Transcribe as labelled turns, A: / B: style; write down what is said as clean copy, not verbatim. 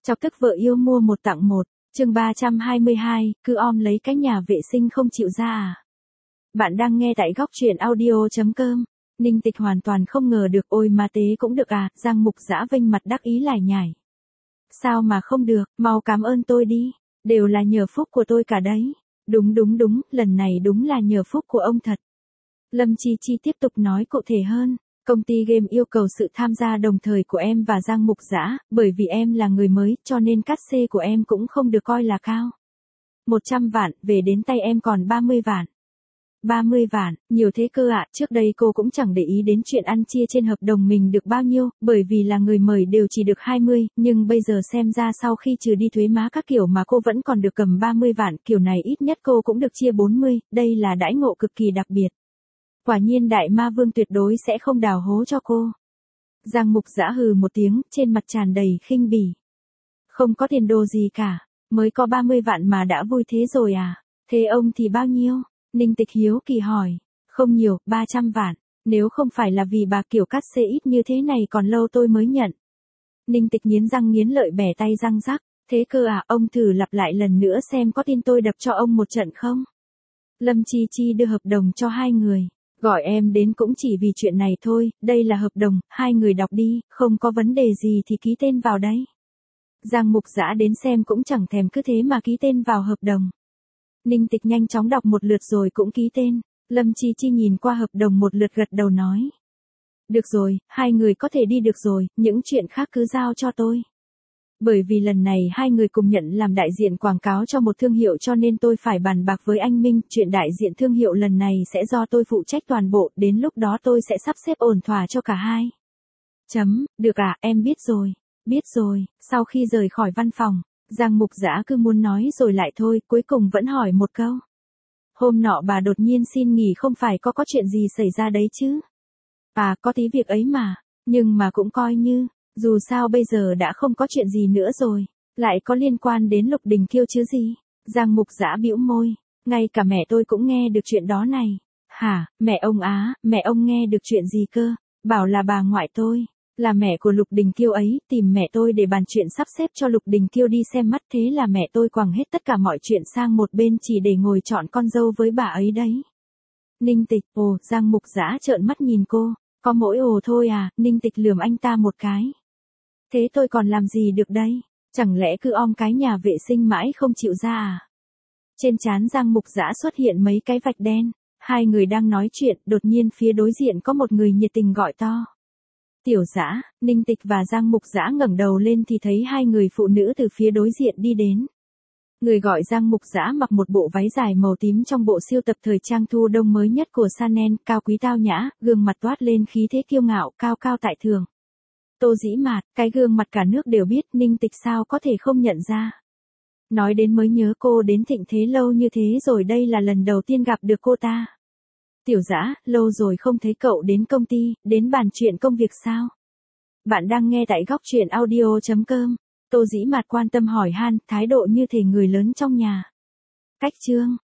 A: Chọc tức vợ yêu mua một tặng một, chương 322, cứ om lấy cái nhà vệ sinh không chịu ra à? Bạn đang nghe tại góc truyện audio.com. Ninh Tịch hoàn toàn không ngờ được, ôi ma tế cũng được à, Giang Mục Dã vênh mặt đắc ý lải nhải. Sao mà không được, mau cảm ơn tôi đi, đều là nhờ phúc của tôi cả đấy. Đúng, lần này đúng là nhờ phúc của ông thật. Lâm Chi Chi tiếp tục nói cụ thể hơn. Công ty game yêu cầu sự tham gia đồng thời của em và Giang Mục Dã, bởi vì em là người mới, cho nên cát xê của em cũng không được coi là cao. 100 vạn, về đến tay em còn 30 vạn. 30 vạn, nhiều thế cơ ạ, trước đây cô cũng chẳng để ý đến chuyện ăn chia trên hợp đồng mình được bao nhiêu, bởi vì là người mời đều chỉ được 20, nhưng bây giờ xem ra sau khi trừ đi thuế má các kiểu mà cô vẫn còn được cầm 30 vạn, kiểu này ít nhất cô cũng được chia 40, đây là đãi ngộ cực kỳ đặc biệt. Quả nhiên đại ma vương tuyệt đối sẽ không đào hố cho cô. Giang Mục Dã hừ một tiếng, trên mặt tràn đầy khinh bỉ. Không có tiền đồ gì cả, mới có 30 vạn mà đã vui thế rồi à? Thế ông thì bao nhiêu? Ninh Tịch hiếu kỳ hỏi. Không nhiều, 300 vạn, nếu không phải là vì bà kiểu cát xê ít như thế này còn lâu tôi mới nhận. Ninh Tịch nghiến răng nghiến lợi bẻ tay răng rắc, thế cơ à, ông thử lặp lại lần nữa xem có tin tôi đập cho ông một trận không? Lâm Chi Chi đưa hợp đồng cho hai người. Gọi em đến cũng chỉ vì chuyện này thôi, đây là hợp đồng, hai người đọc đi, không có vấn đề gì thì ký tên vào đấy. Giang Mục Dã đến xem cũng chẳng thèm cứ thế mà ký tên vào hợp đồng. Ninh Tịch nhanh chóng đọc một lượt rồi cũng ký tên, Lâm Chi Chi nhìn qua hợp đồng một lượt gật đầu nói. Được rồi, hai người có thể đi được rồi, những chuyện khác cứ giao cho tôi. Bởi vì lần này hai người cùng nhận làm đại diện quảng cáo cho một thương hiệu cho nên tôi phải bàn bạc với anh Minh, chuyện đại diện thương hiệu lần này sẽ do tôi phụ trách toàn bộ, đến lúc đó tôi sẽ sắp xếp ổn thỏa cho cả hai. Được à, em biết rồi, sau khi rời khỏi văn phòng, Giang Mục Dã cứ muốn nói rồi lại thôi, cuối cùng vẫn hỏi một câu. Hôm nọ bà đột nhiên xin nghỉ không phải có chuyện gì xảy ra đấy chứ? À, có tí việc ấy mà, nhưng mà cũng coi như, dù sao bây giờ đã không có chuyện gì nữa rồi, lại có liên quan đến Lục Đình Kiêu chứ gì? Giang Mục Dã bĩu môi, ngay cả mẹ tôi cũng nghe được chuyện đó này. Hả, mẹ ông á, mẹ ông nghe được chuyện gì cơ? Bảo là bà ngoại tôi, là mẹ của Lục Đình Kiêu ấy, tìm mẹ tôi để bàn chuyện sắp xếp cho Lục Đình Kiêu đi xem mắt, thế là mẹ tôi quẳng hết tất cả mọi chuyện sang một bên chỉ để ngồi chọn con dâu với bà ấy đấy. Ninh Tịch, ồ, Giang Mục Dã trợn mắt nhìn cô, có mỗi ồ thôi à? Ninh Tịch lườm anh ta một cái. Thế tôi còn làm gì được đây? Chẳng lẽ cứ om cái nhà vệ sinh mãi không chịu ra à? Trên trán Giang Mục Dã xuất hiện mấy cái vạch đen. Hai người đang nói chuyện, đột nhiên phía đối diện có một người nhiệt tình gọi to. Tiểu Dã. Ninh Tịch và Giang Mục Dã ngẩng đầu lên thì thấy hai người phụ nữ từ phía đối diện đi đến. Người gọi Giang Mục Dã mặc một bộ váy dài màu tím trong bộ siêu tập thời trang thu đông mới nhất của Chanel, cao quý tao nhã, gương mặt toát lên khí thế kiêu ngạo, cao cao tại thượng. Tô Dĩ Mạt, cái gương mặt cả nước đều biết, Ninh Tịch sao có thể không nhận ra. Nói đến mới nhớ cô đến Thịnh Thế lâu như thế rồi, đây là lần đầu tiên gặp được cô ta. Tiểu Dã, lâu rồi không thấy cậu đến công ty, đến bàn chuyện công việc sao? Bạn đang nghe tại góc truyện audio.com. Tô Dĩ Mạt quan tâm hỏi han, thái độ như thể người lớn trong nhà. Cách chương.